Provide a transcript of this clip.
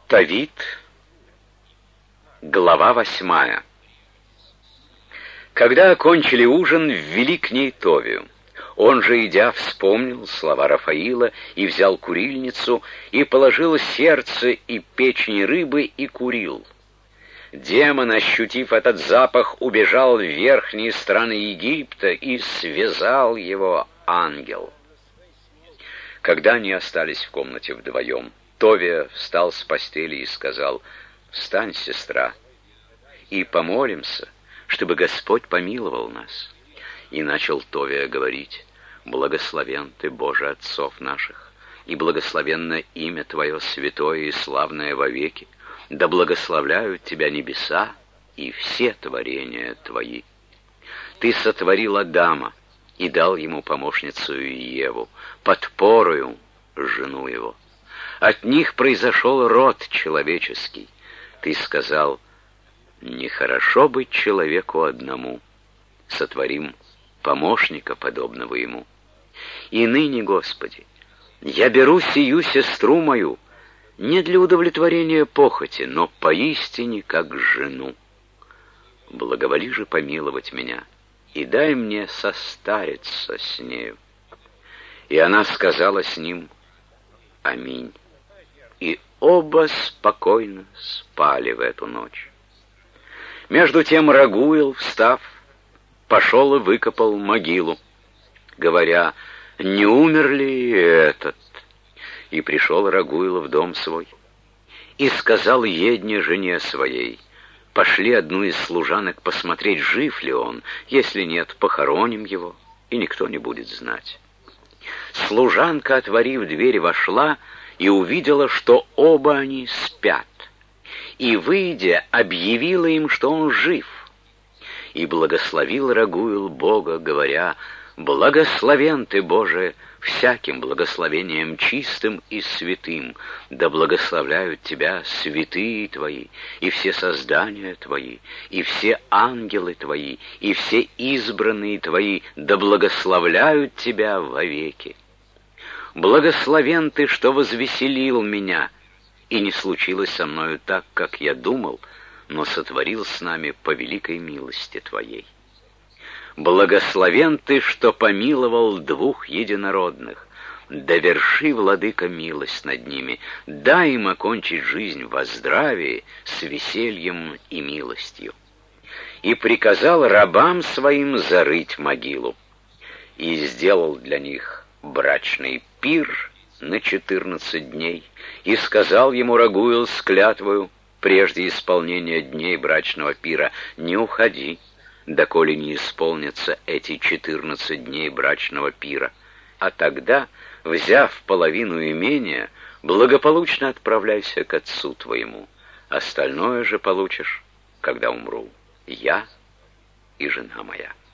Тавит, глава 8. Когда окончили ужин, ввели к ней Товию. Он же, идя, вспомнил слова Рафаила и взял курильницу, и положил сердце и печень рыбы, и курил. Демон, ощутив этот запах, убежал в верхние страны Египта, и связал его ангел. Когда они остались в комнате вдвоем, Товия встал с постели и сказал: «Встань, сестра, и помолимся, чтобы Господь помиловал нас». И начал Товия говорить: «Благословен Ты, Боже, отцов наших, и благословенно имя Твое святое и славное вовеки, да благословляют Тебя небеса и все творения Твои. Ты сотворил Адама и дал ему помощницу Еву, подпорою жену его. От них произошел род человеческий. Ты сказал: нехорошо быть человеку одному, сотворим помощника, подобного ему. И ныне, Господи, я беру сию сестру мою не для удовлетворения похоти, но поистине как жену. Благоволи же помиловать меня, и дай мне состариться с нею». И она сказала с ним: «Аминь». И оба спокойно спали в эту ночь. Между тем Рагуил, встав, пошел и выкопал могилу, говоря: «Не умер ли этот?» И пришел Рагуил в дом свой, и сказал Едне, жене своей: «Пошли одну из служанок посмотреть, жив ли он, если нет, похороним его, и никто не будет знать». Служанка, отворив дверь, вошла и увидела, что оба они спят, и, выйдя, объявила им, что он жив. И благословил Рагуил Бога, говоря: «Благословен Ты, Боже, всяким благословением чистым и святым, да благословляют Тебя святые Твои, и все создания Твои, и все ангелы Твои, и все избранные Твои, да благословляют Тебя вовеки. Благословен Ты, что возвеселил меня, и не случилось со мною так, как я думал, но сотворил с нами по великой милости Твоей. Благословен Ты, что помиловал двух единородных, доверши, Владыка, милость над ними, дай им окончить жизнь во здравии, с весельем и милостью». И приказал рабам своим зарыть могилу, и сделал для них брачный пир на 14 дней, и сказал ему Рагуил с клятвою прежде исполнения дней брачного пира: «Не уходи, доколе не исполнятся эти 14 дней брачного пира, а тогда, взяв половину имения, благополучно отправляйся к отцу твоему, остальное же получишь, когда умру я и жена моя».